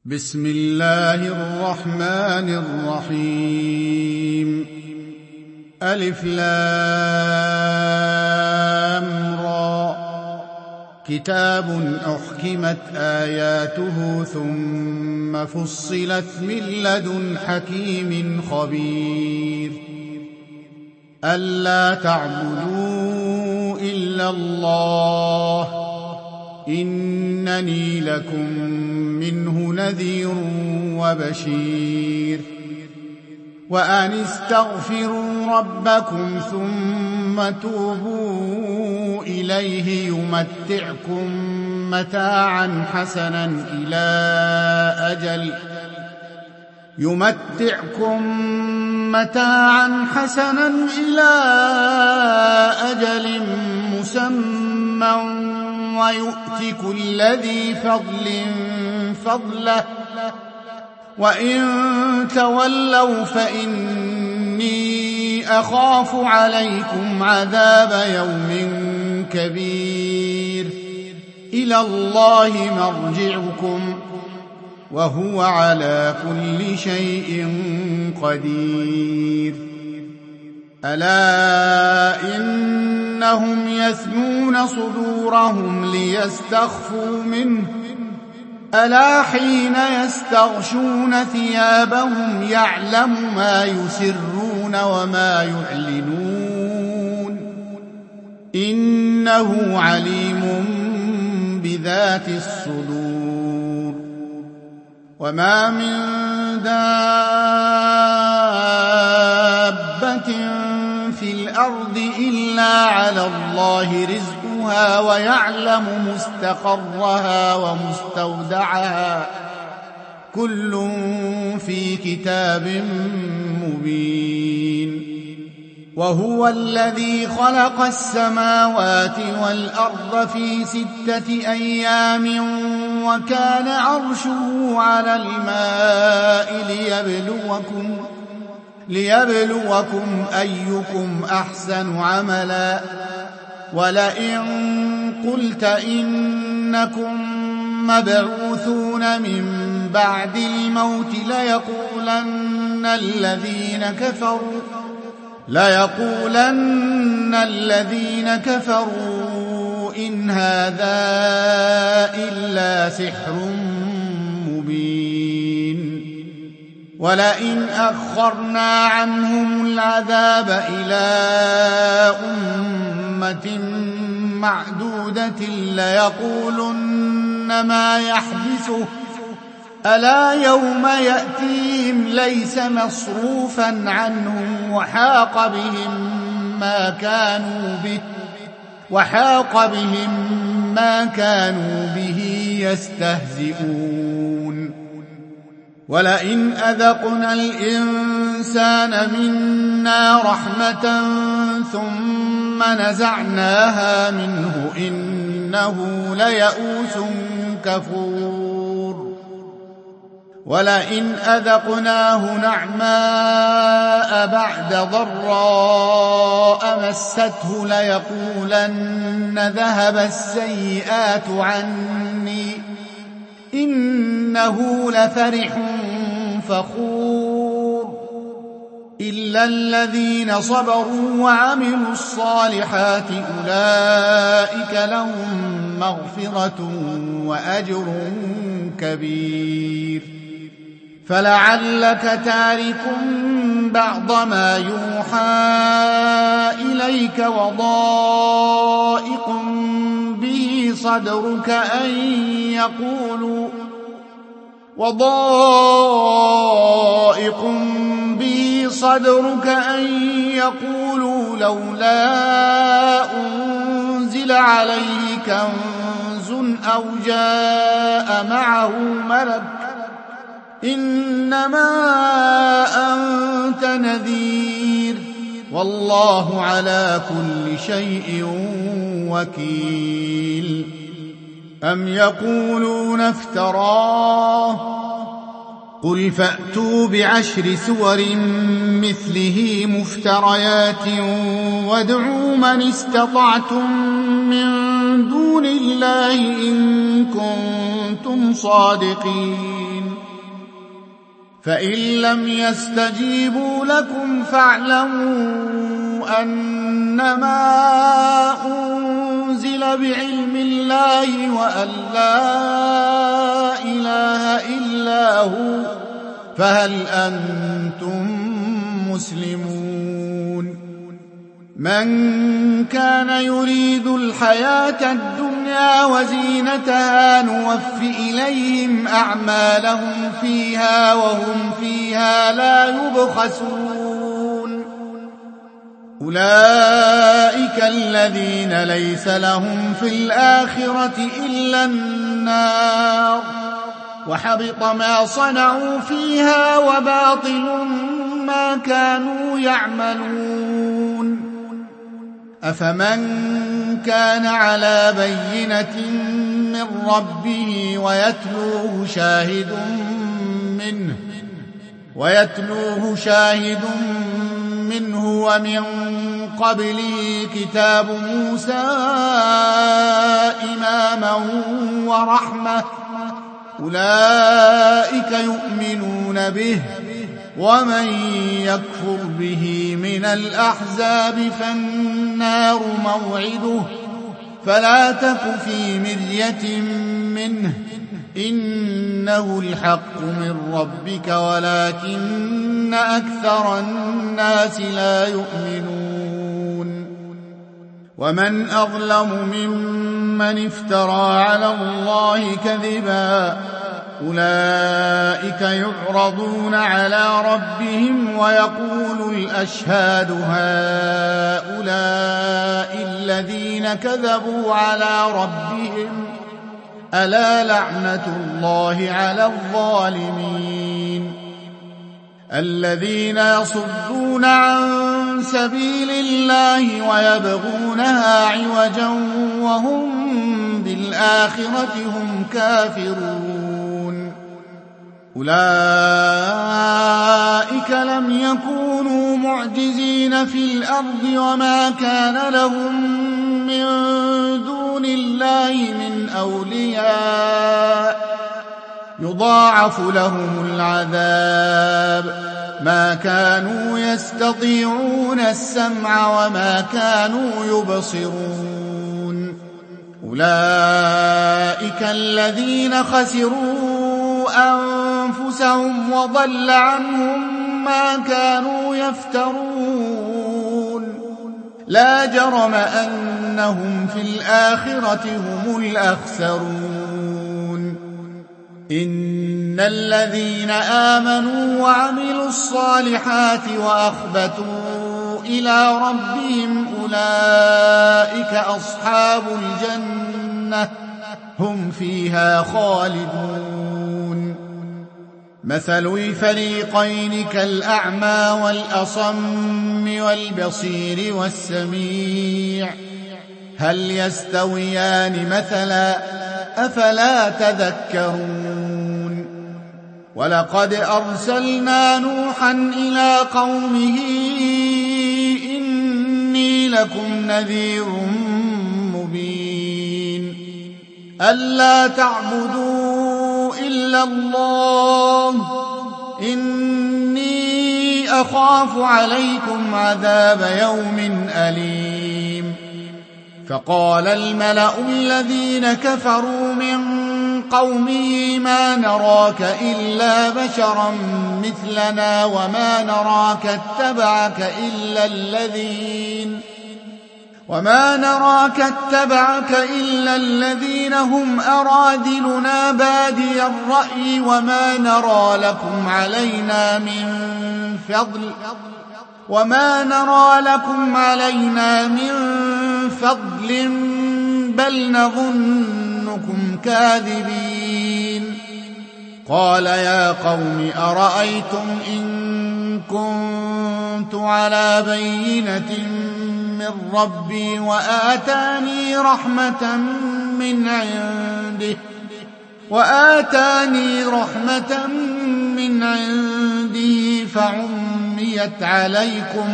بسم الله الرحمن الرحيم. ألف لام را. كتاب أحكمت آياته ثم فصلت من لدن حكيم خبير. ألا تعبدوا إلا الله إنني لكم منه نذير وبشير. وأن استغفروا ربكم ثم توبوا إليه يمتعكم متاعا حسنا إلى أجل مسمى ويؤت كل ذي فضل فضله وإن تولوا فإني أخاف عليكم عذاب يوم كبير. إلى الله مرجعكم وهو على كل شيء قدير. ألا إنهم يثنون صدورهم ليستخفوا منه ألا حين يستغشون ثيابهم يعلم ما يسرون وما يعلنون إنه عليم بذات الصدور. وما من دابة في الأرض إلا على الله رزقها ويعلم مستقرها ومستودعها كل في كتاب مبين. وهو الذي خلق السماوات والأرض في 6 أيام وكان عرشه على الماء ليبلوكم أيكم أحسن عملا. ولئن قلت إنكم مبعوثون من بعد الموت ليقولن الذين كفروا إن هذا إلا سحر مبين. ولئن أخرنا عنهم العذاب إلى أمة معدودة ليقولن ما يحبسه ألا يوم يأتيهم ليس مصروفا عنهم وحاق بهم ما كانوا به يستهزئون. ولئن أذقنا الإنسان منا رحمة ثم نزعناها منه إنه ليئوس كفور. ولئن أذقناه نعماء بعد ضراء مسته ليقولن ذهب السيئات عني إنه لفرح فخور. إلا الذين صبروا وعملوا الصالحات أولئك لهم مغفرة وأجر كبير. فلعلك تارك بعض ما يوحى إليك وضائق به صدرك أن يقولوا لولا أنزل عليه كنز أو جاء معه ملك إنما أنت نذير والله على كل شيء وكيل. أم يقولون افتراه قل فأتوا ب10 سور مثله مفتريات وادعوا من استطعتم من دون الله إن كنتم صادقين. فإن لم يستجيبوا لكم فاعلموا أنما أنزل بعلم الله وأن لا إله إلا هو فهل أنتم مسلمون من كان يريد الحياة الدنيا وزينتها نوف إليهم أعمالهم فيها وهم فيها لا يبخسون أولئك الذين ليس لهم في الآخرة إلا النار وحبط ما صنعوا فيها وباطل ما كانوا يعملون أفمن كان على بينة من ربه ويتلوه شاهد منه ومن قبله كتاب موسى إماما ورحمة أولئك يؤمنون به ومن يكفر به من الأحزاب فالنار موعده فلا تك في مرية منه إنه الحق من ربك ولكن أكثر الناس لا يؤمنون ومن أظلم ممن افترى على الله كذبا أولئك يعرضون على ربهم ويقول الأشهاد هؤلاء الذين كذبوا على ربهم ألا لعنة الله على الظالمين الذين يصدون عن سبيل الله ويبغونها عوجا وهم بالآخرة هم كافرون أولئك لم يكونوا معجزين في الأرض وما كان لهم من دون الله من أولياء يضاعف لهم العذاب ما كانوا يستطيعون السمع وما كانوا يبصرون أولئك الذين خسروا أنفسهم وضل عنهم ما كانوا يفترون لا جرم أنهم في الآخرة هم الأخسرون إن الذين آمنوا وعملوا الصالحات وأخبتوا إلى ربهم أولئك أصحاب الجنة هم فيها خالدون مثل الفريقين كالأعمى والأصم والبصير والسميع هل يستويان مثلا أفلا تذكرون ولقد أرسلنا نوحا إلى قومه إني لكم نذير مبين ألا تعبدوا إلا الله إني أخاف عليكم عذاب يوم أليم فقال الملأ الذين كفروا من قومه ما نراك إلا بشرا مثلنا وما نراك اتبعك إلا الذين هم أرادلنا بادي الرأي وما نرى لكم علينا من فضل بل نظنكم كاذبين قال يا قوم أرأيتم إن كنت على بينة من ربي وآتاني رحمة من عنده فعميت عليكم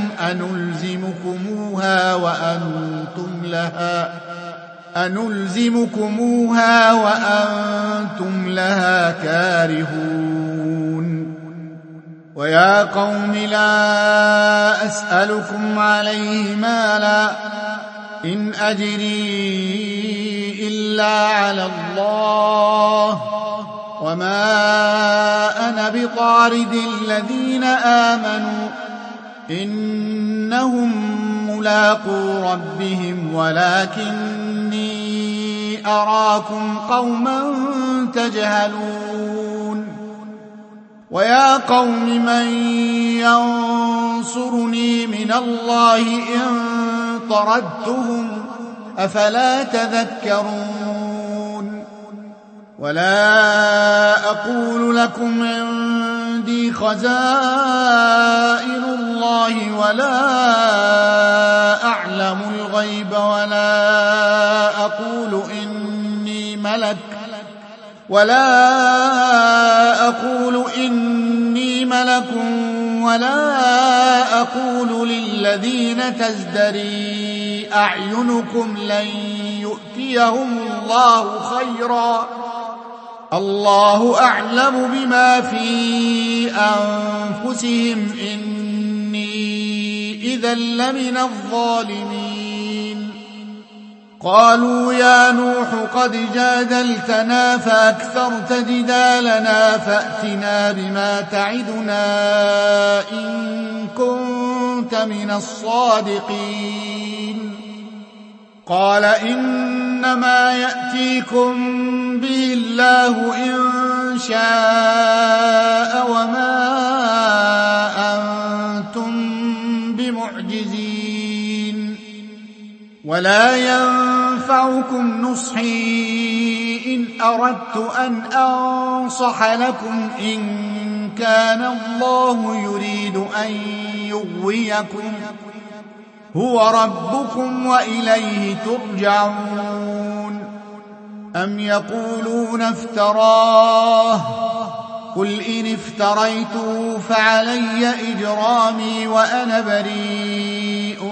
أنلزمكموها وأنتم لها كارهون ويا قوم لا أسألكم عليه مالا إن أجري إلا على الله وما أنا بطارد الذين آمنوا إنهم ملاقو ربهم ولكني أراكم قوما تجهلون ويا قوم من ينصرني من الله إن طردتهم أفلا تذكرون ولا أقول لكم عندي خزائن الله ولا أعلم الغيب ولا أقول إني ملك ولا أقول للذين تزدري أعينكم لن يؤتيهم الله خيرا الله أعلم بما في أنفسهم إني إذا لمن الظالمين قالوا يا نوح قد جادلتنا فأكثرت جدالنا فأتنا بما تعدنا إن كنت من الصادقين قال إنما يأتيكم به الله إن شاء وما أنتم بمعجزين ولا ينفعكم نصحي إن أردت أن أنصح لكم إن كان الله يريد أن يغويكم هو ربكم وإليه ترجعون أم يقولون افتراه قل إن افتريته فعلي إجرامي وأنا بريء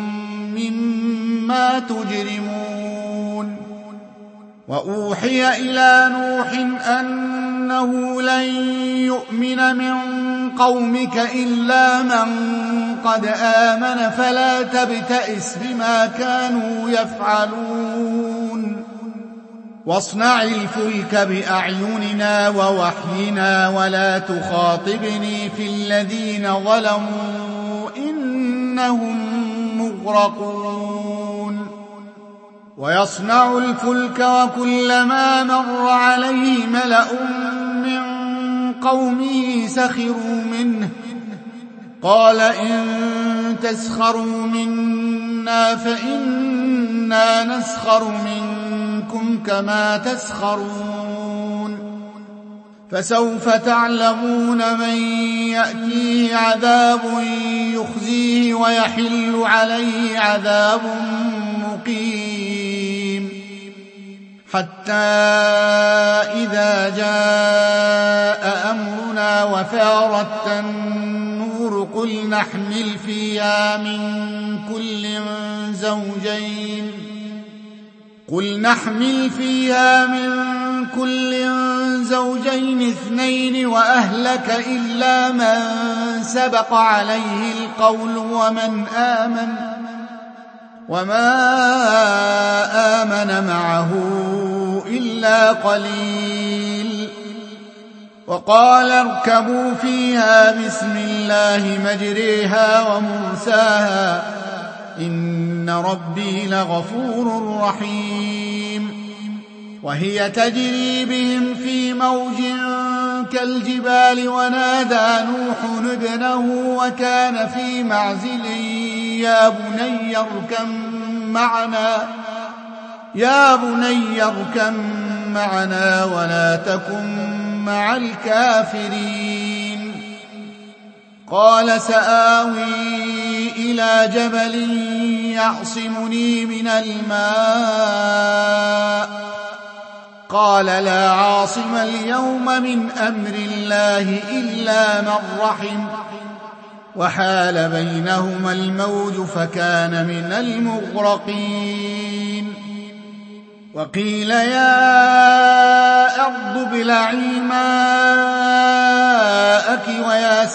مما تجرمون وأوحي إلى نوح أنه لن يؤمن من قومك إلا من قد آمن فلا تبتئس بما كانوا يفعلون واصنع الفلك بأعيننا ووحينا ولا تخاطبني في الذين ظلموا إنهم مغرقون ويصنع الفلك وكلما مر عليه ملأ من قومه سخروا منه قال إن تسخروا منا فإنا نسخر منكم كما تسخرون فسوف تعلمون من يأتيه عذاب يخزيه ويحل عليه عذاب مقيم حتى إذا جاء أمرنا وفارت النور قل نحمل فيها من كل زوجين اثنين وأهلك إلا من سبق عليه القول وما آمن معه إلا قليل وقال اركبوا فيها بسم الله مجريها ومرساها إن ربي لغفور رحيم وهي تجري بهم في موج كالجبال ونادى نوح ابنه وكان في معزل يا بني اركم معنا ولا تكن مع الكافرين قال سآوي إلى جبل يعصمني من الماء قال لا عاصم اليوم من أمر الله إلا من رحم وحال بينهما الموج فكان من المغرقين وقيل يا أرض ابلعي ماءك ويا يا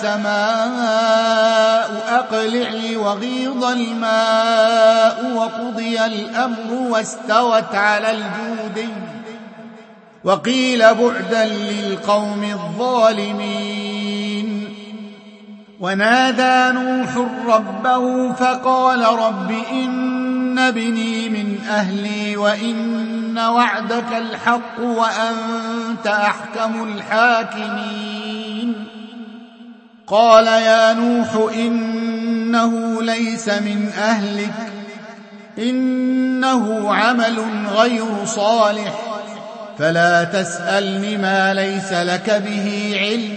سماء أقلعي وغيض الماء وقضي الأمر واستوت على الجودي وقيل بعدا للقوم الظالمين. ونادى نوح ربه فقال رب إن ابني من أهلي وإن وعدك الحق وأنت أحكم الحاكمين. قال يا نوح إنه ليس من أهلك إنه عمل غير صالح فلا تسألني ما ليس لك به علم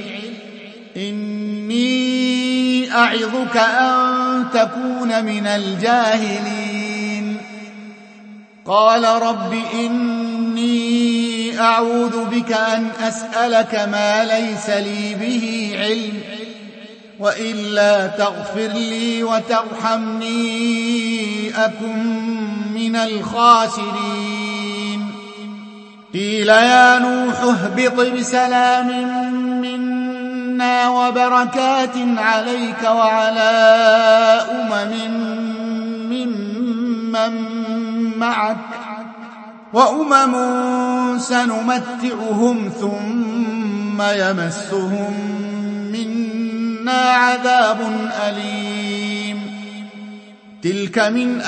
إني أعظك أن تكون من الجاهلين. قال رب إني أعوذ بك أن أسألك ما ليس لي به علم وإلا تغفر لي وترحمني أكن من الخاسرين. قيل يا نوح اهبط بسلام منا وبركات عليك وعلى ممن معك وأمم سنمتعهم ثم يمسهم منا عذاب أليم. تلك من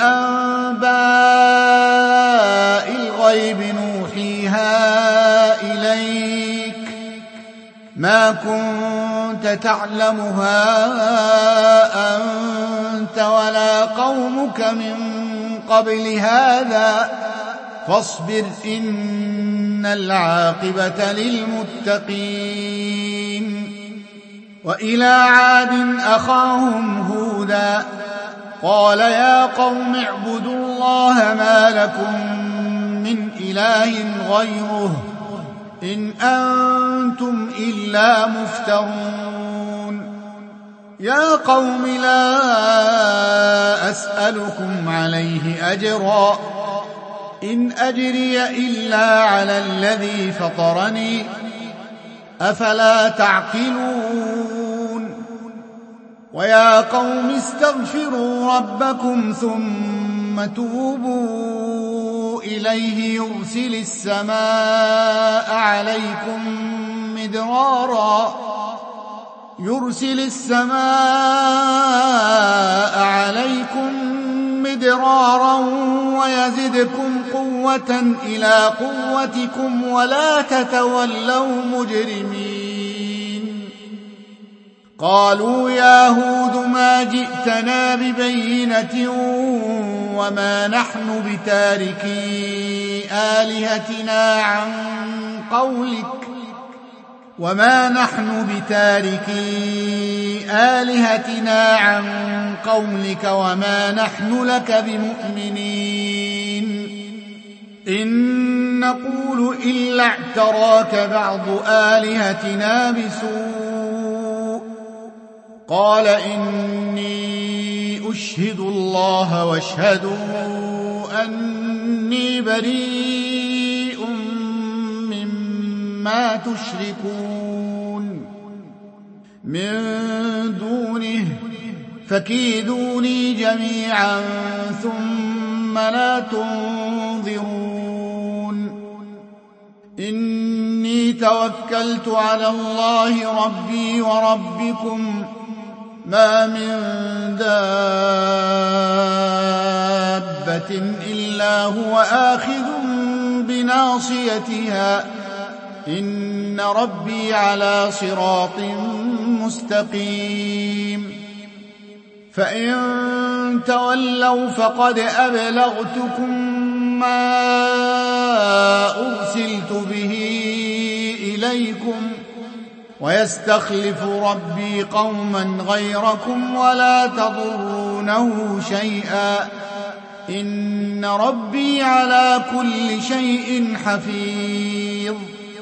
أنباء الغيب نوحيها إليك ما كنت تعلمها أنت ولا قومك من قبل هذا فاصبر إن العاقبة للمتقين. وإلى عاد أخاهم هودا قال يا قوم اعبدوا الله ما لكم من إله غيره إن أنتم إلا مفترون. يا قوم لا أسألكم عليه أجرا إن أجري إلا على الذي فطرني أفلا تعقلون. ويا قوم استغفروا ربكم ثم توبوا إليه يرسل السماء عليكم مدرارا ويزدكم قوة إلى قوتكم ولا تتولوا مجرمين. قالوا يا هود ما جئتنا ببينة وما نحن بتاركي آلهتنا عن قولك وما نحن لك بمؤمنين إن نقول إلا اعتراك بعض آلهتنا بسوء. قال إني أشهد الله واشهدوا أني بريء مما تشركون من دونه فكيدوني جميعا ثم لا تنظرون. إني توكلت على الله ربي وربكم ما من دابة إلا هو آخذ بناصيتها إن ربي على صراط مستقيم. فإن تولوا فقد أبلغتكم ما أرسلت به إليكم ويستخلف ربي قوما غيركم ولا تضرونه شيئا إن ربي على كل شيء حفيظ.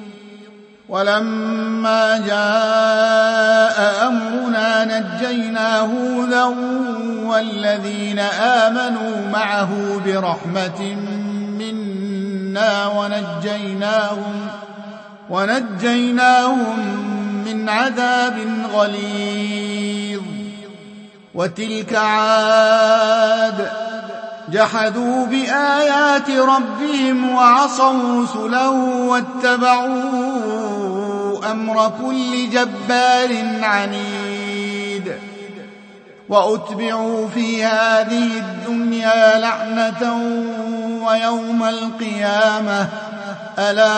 ولما جاء أمرنا نجينا هودا والذين آمنوا معه برحمة منا ونجيناهم من من عذاب غليظ. وتلك عاد جحدوا بآيات ربهم وعصوا رسله واتبعوا أمر كل جبار عنيد. وأتبعوا في هذه الدنيا لعنة ويوم القيامة ألا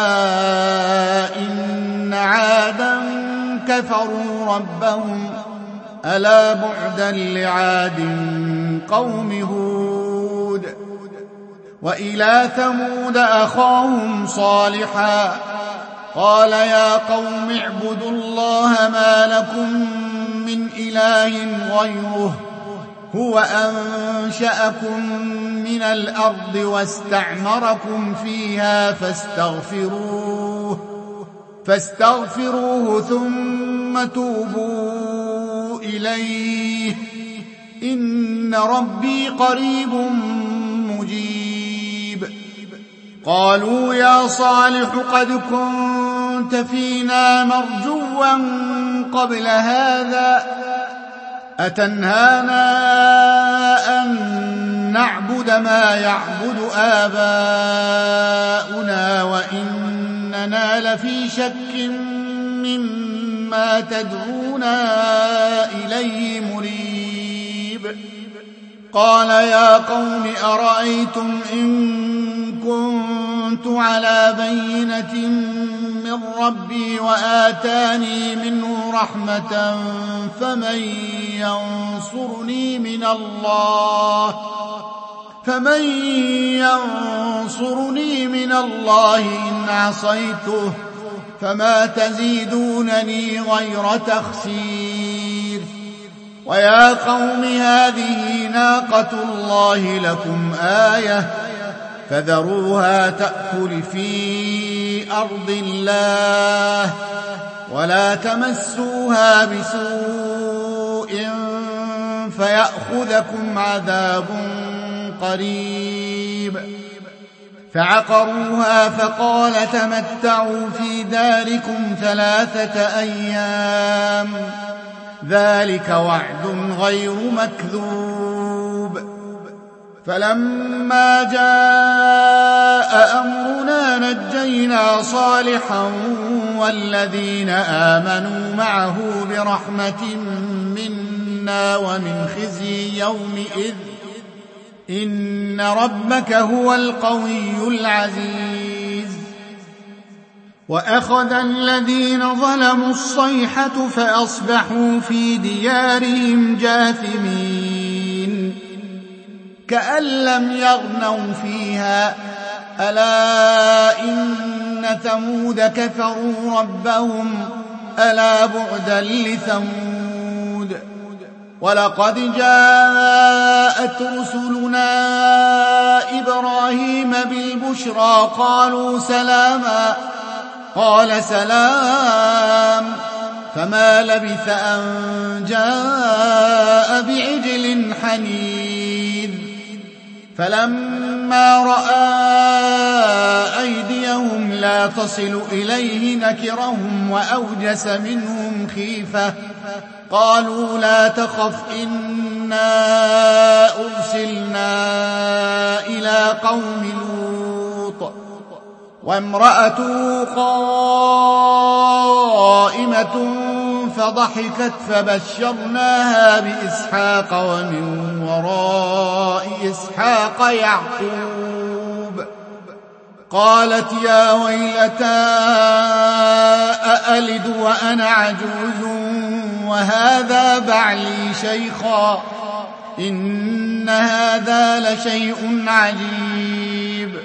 إن عادا كفروا ربهم ألا بعدا لعاد قوم هود. وإلى ثمود أخاهم صالحا قال يا قوم اعبدوا الله ما لكم من إله غيره هو أنشأكم من الأرض واستعمركم فيها فاستغفروه ثم توبوا إليه إن ربي قريب مجيب. قالوا يا صالح قد كنت فينا مرجوا قبل هذا أتنهانا أن نعبد ما يعبد آباؤنا وإننا لفي شك مما تدعونا إليه مريب. قال يا قوم أرأيتم إن كنت على بينة من ربي وآتاني منه رحمة فمن ينصرني من الله إن عصيته فما تزيدونني غير تخسير. ويا قوم هذه ناقة الله لكم آية فذروها تأكل في أرض الله ولا تمسوها بسوء فيأخذكم عذاب قريب. فعقروها فقال تمتعوا في داركم 3 أيام ذلك وعد غير مكذوب. فلما جاء أمرنا نجينا صالحا والذين آمنوا معه برحمة منا ومن خزي يومئذ إن ربك هو القوي العزيز. وأخذ الذين ظلموا الصيحة فأصبحوا في ديارهم جاثمين كأن لم يغنوا فيها ألا إن ثمود كفروا ربهم ألا بعدا لثمود. ولقد جاءت رسلنا إبراهيم بالبشرى قالوا سلاما قال سلام فما لبث أن جاء بعجل حنيذ. فلما رأى أيديهم لا تصل إليه نكرهم وأوجس منهم خيفة قالوا لا تخف إنا أرسلنا إلى قوم لوط وامرأته قائمة فضحكت فبشرناها بإسحاق ومن وراء إسحاق يعقوب. قالت يا ويلتى أألد وأنا عجوز وهذا بعلي شيخا إن هذا لشيء عجيب.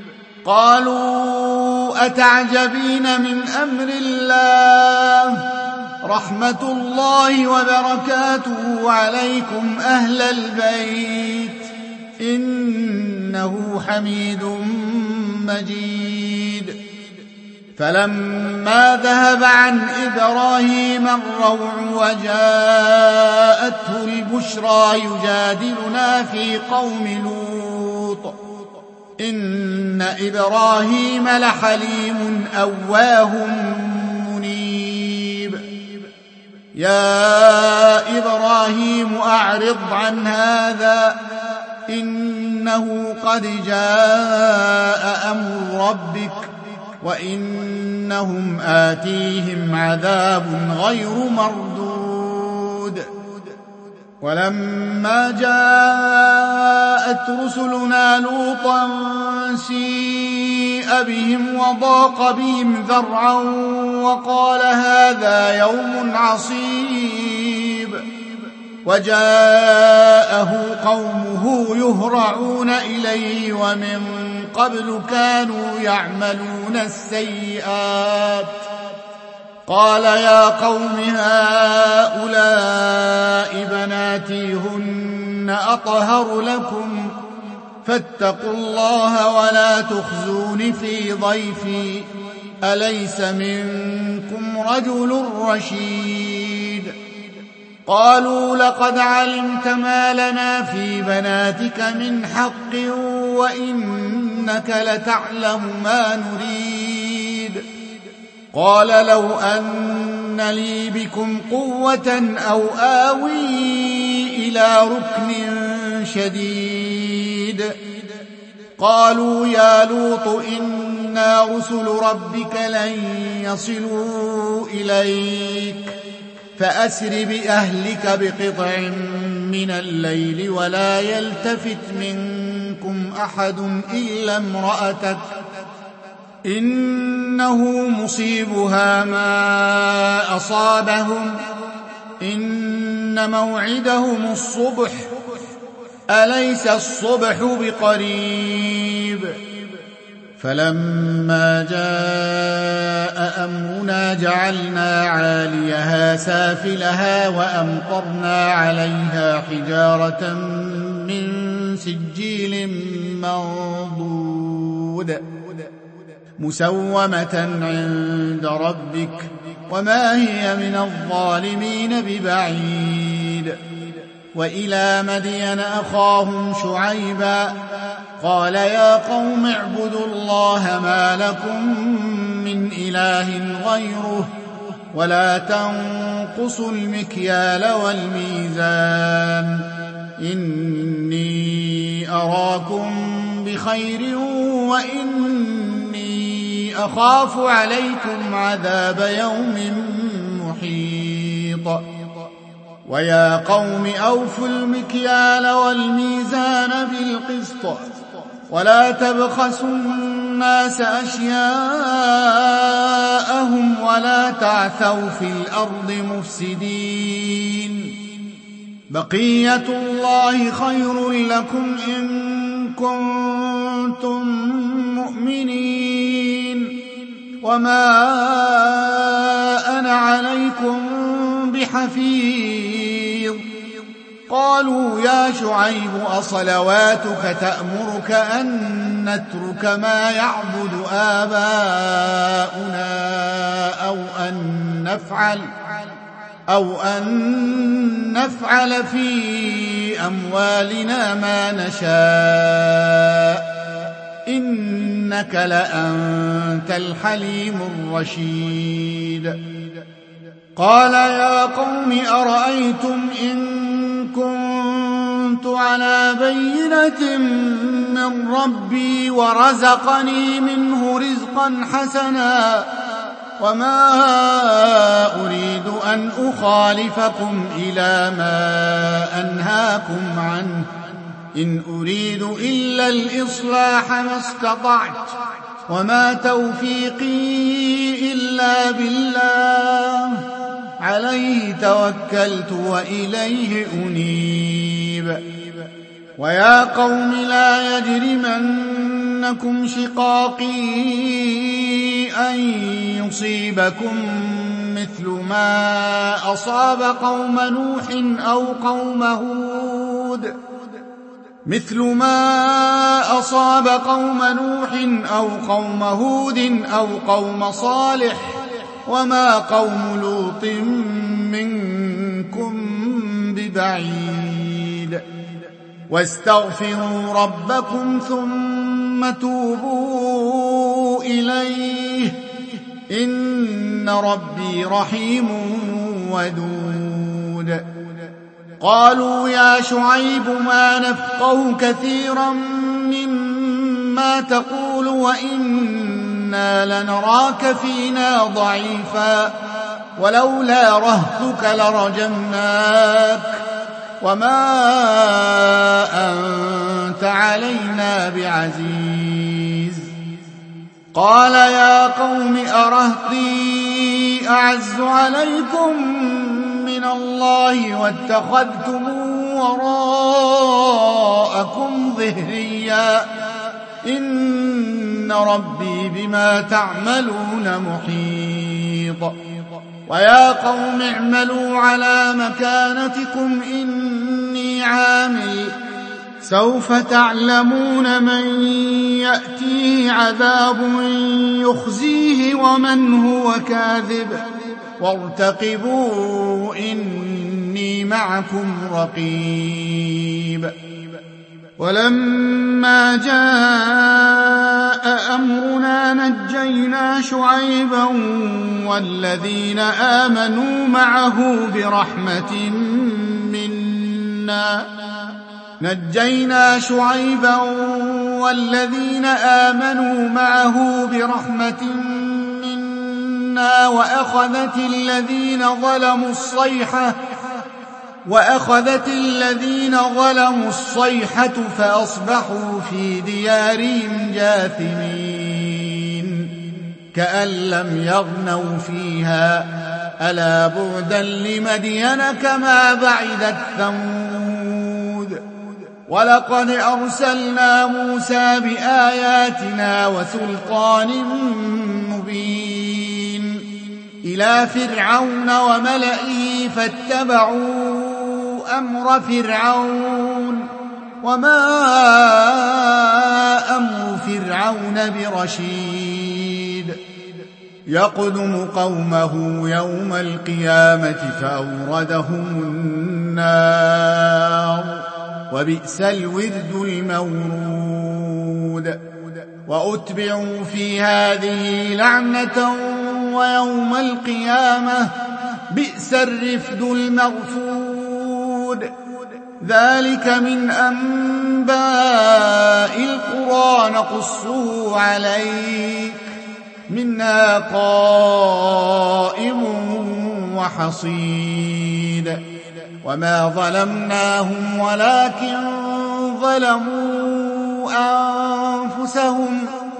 قالوا أتعجبين من أمر الله رحمة الله وبركاته عليكم أهل البيت إنه حميد مجيد. فلما ذهب عن إبراهيم الروع وجاءته البشرى يجادلنا في قوم لوط إن إبراهيم لحليم أواه منيب. يا إبراهيم أعرض عن هذا إنه قد جاء أمر ربك وإنهم آتيهم عذاب غير مردود ولما جاءت رسلنا لوطا سيء بهم وضاق بهم ذرعا وقال هذا يوم عصيب وجاءه قومه يهرعون إليه ومن قبل كانوا يعملون السيئات قال يا قوم هؤلاء بناتي هن أطهر لكم فاتقوا الله ولا تخزون في ضيفي أليس منكم رجل رشيد قالوا لقد علمت ما لنا في بناتك من حق وإنك لتعلم ما نريد قال لو أن لي بكم قوة أو آوي إلى ركن شديد قالوا يا لوط إنا رسل ربك لن يصلوا إليك فأسر بأهلك بقطع من الليل ولا يلتفت منكم أحد إلا امرأتك إنه مصيبها ما أصابهم إن موعدهم الصبح أليس الصبح بقريب فلما جاء أمرنا جعلنا عاليها سافلها وأمطرنا عليها حجارة من سجيل منضود مسومة عند ربك وما هي من الظالمين ببعيد وإلى مدين أخاهم شعيبا قال يا قوم اعبدوا الله ما لكم من إله غيره ولا تنقصوا المكيال والميزان إني أراكم بخير وإني أخاف عليكم عذاب يوم محيط ويا قوم أوفوا المكيال والميزان بالقسط ولا تبخسوا الناس أشياءهم ولا تعثوا في الأرض مفسدين بقية الله خير لكم إن كنتم مؤمنين وما أنا عليكم بحفيظ قالوا يا شعيب أصلواتك تأمرك أن نترك ما يعبد آباؤنا أو أن نفعل في أموالنا ما نشاء إنك لأنت الحليم الرشيد قال يا قوم أرأيتم إن كنت على بينة من ربي ورزقني منه رزقا حسنا وما أريد أن أخالفكم إلى ما أنهاكم عنه إن أريد إلا الإصلاح ما استطعت وما توفيقي إلا بالله عليه توكلت وإليه أنيب ويا قوم لا يجرمنكم شقاقي أن يصيبكم مثل ما أصاب قوم نوح أو قوم هود أو قوم صالح وما قوم لوط منكم ببعيد واستغفروا ربكم ثم توبوا إليه إن ربي رحيم ودود قالوا يا شعيب ما نفقه كثيرا مما تقول وإنا لنراك فينا ضعيفا ولولا رهتك لرجمناك وما أنت علينا بعزيز قال يا قوم أرهطي أعز عليكم من الله واتخذتم وراءكم ظهريا إن ربي بما تعملون محيط ويا قوم اعملوا على مكانتكم إني عامل سوف تعلمون من يأتيه عذاب يخزيه ومن هو كاذب وارتقبوا إني معكم رقيب ولما جاء أمرنا نجينا شعيبا والذين آمنوا معه برحمة منا وأخذت الذين ظلموا الصيحة فأصبحوا في ديارهم جاثمين كأن لم يغنوا فيها ألا بعدا لمدين كما بعدت ثمود ولقد أرسلنا موسى بآياتنا وسلطان مبين إلى فرعون وملئه فاتبعوا أمر فرعون وما أمر فرعون برشيد يقدم قومه يوم القيامة فأوردهم النار وبئس الورد المورود وأتبعوا في هذه لعنة ويوم القيامة بئس الرفد المرفود ذلك من أنباء القرى نقصه عليك منها قائم وحصيد وما ظلمناهم ولكن ظلموا أنفسهم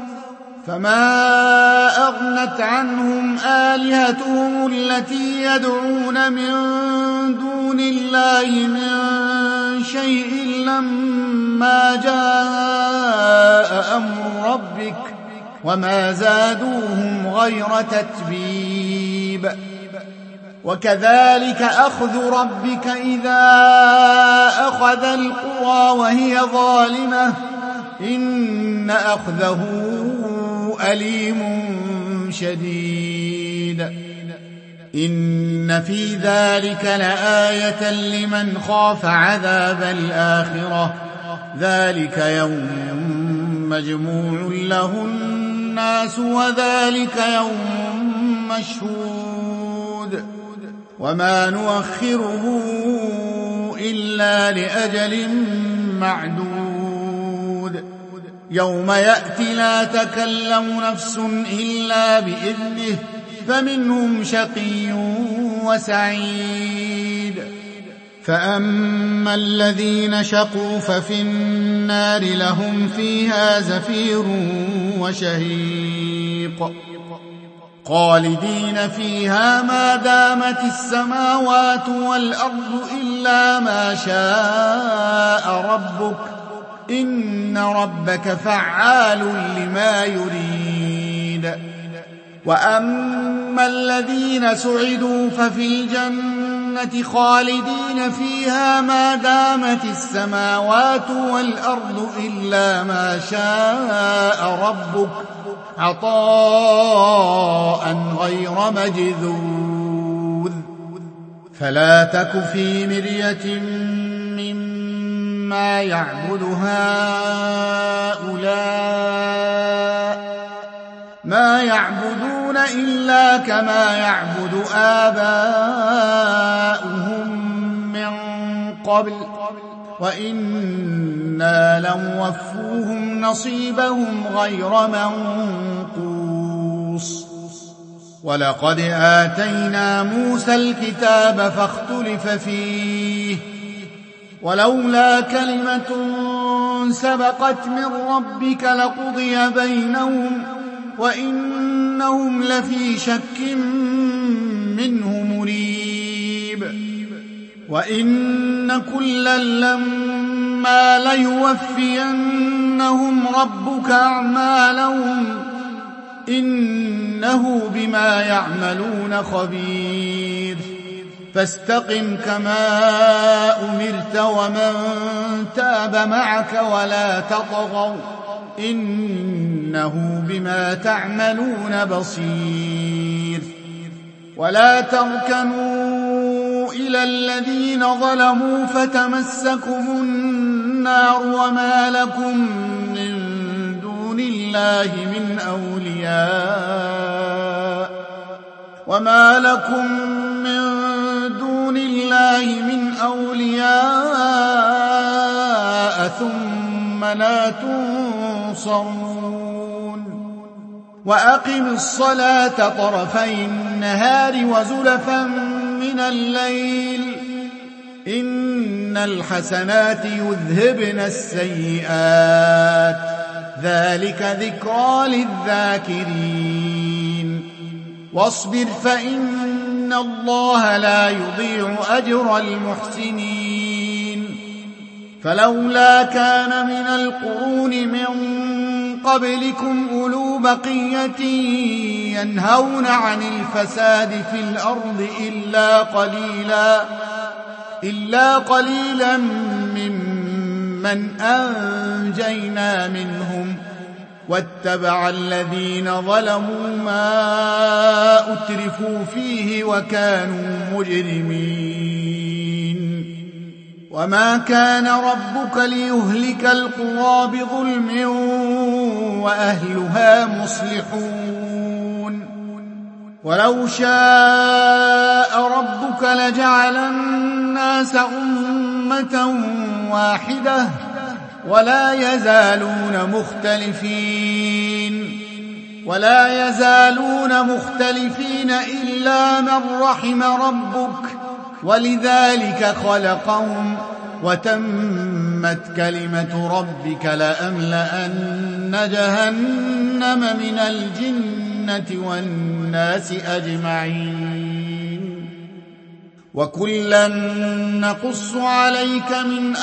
فما أغنت عنهم آلهتهم التي يدعون من دون الله من شيء لما جاء أمر ربك وما زادوهم غير تتبيب وكذلك أخذ ربك إذا أخذ القرى وهي ظالمة إن أخذه أليم شديد إن في ذلك لآية لمن خاف عذاب الآخرة ذلك يوم مجموع له الناس وذلك يوم مشهود وما نؤخره إلا لأجل معدود يوم يأتي لا تكلم نفس إلا بإذنه فمنهم شقي وسعيد فأما الذين شقوا ففي النار لهم فيها زفير وشهيق خالدين فيها ما دامت السماوات والأرض إلا ما شاء ربك إن ربك فعال لما يريد وأما الذين سعدوا ففي الجنة خالدين فيها ما دامت السماوات والأرض إلا ما شاء ربك عطاء غير مجذوذ فلا تك في مرية مما يعبد هؤلاء ما يعبدون إلا كما يعبد آباؤهم قبل وإنا لنوفوهم نصيبهم غير منقوص ولقد آتينا موسى الكتاب فاختلف فيه ولولا كلمة سبقت من ربك لقضي بينهم وإنهم لفي شك منه مريب وإن كلا لما ليوفينهم ربك أعمالهم إنه بما يعملون خبير فاستقم كما أمرت ومن تاب معك ولا تطغوا إنه بما تعملون بصير ولا تركنوا إلى الذين ظلموا فتمسكم النار وما لكم من دون الله من أولياء ثم لا تنصرون وأقم الصلاة طرفي النهار وزلفا من الليل إن الحسنات يذهبن السيئات ذلك ذكرى للذاكرين واصبر فإن الله لا يضيع أجر المحسنين فلولا كان من القرون من قبلكم أولو بقية ينهون عن الفساد في الأرض إلا قليلا ممن أنجينا منهم واتبع الذين ظلموا ما أترفوا فيه وكانوا مجرمين وما كان ربك ليهلك القرى بظلم وأهلها مصلحون ولو شاء ربك لجعل الناس أمة واحدة ولا يزالون مختلفين إلا من رحم ربك ولذلك خلقهم وتمت كلمة ربك لأملأن جهنم من الجنة والناس أجمعين وكلا نقص عليك من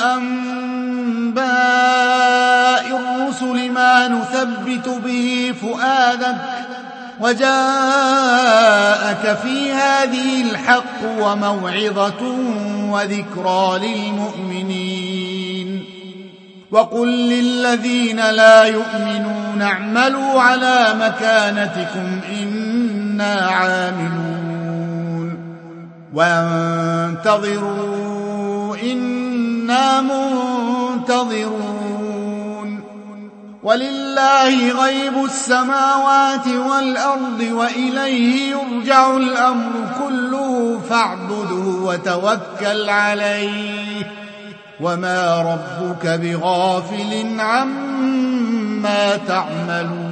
أنباء الرسل ما نثبت به فؤادك وجاءك في هذه الحق وموعظة وذكرى للمؤمنين وقل للذين لا يؤمنون اعملوا على مكانتكم إنا عاملون وانتظروا إنا منتظرون ولله غيب السماوات والأرض وإليه يرجع الأمر كله فاعبده وتوكل عليه وما ربك بغافل عما تعملون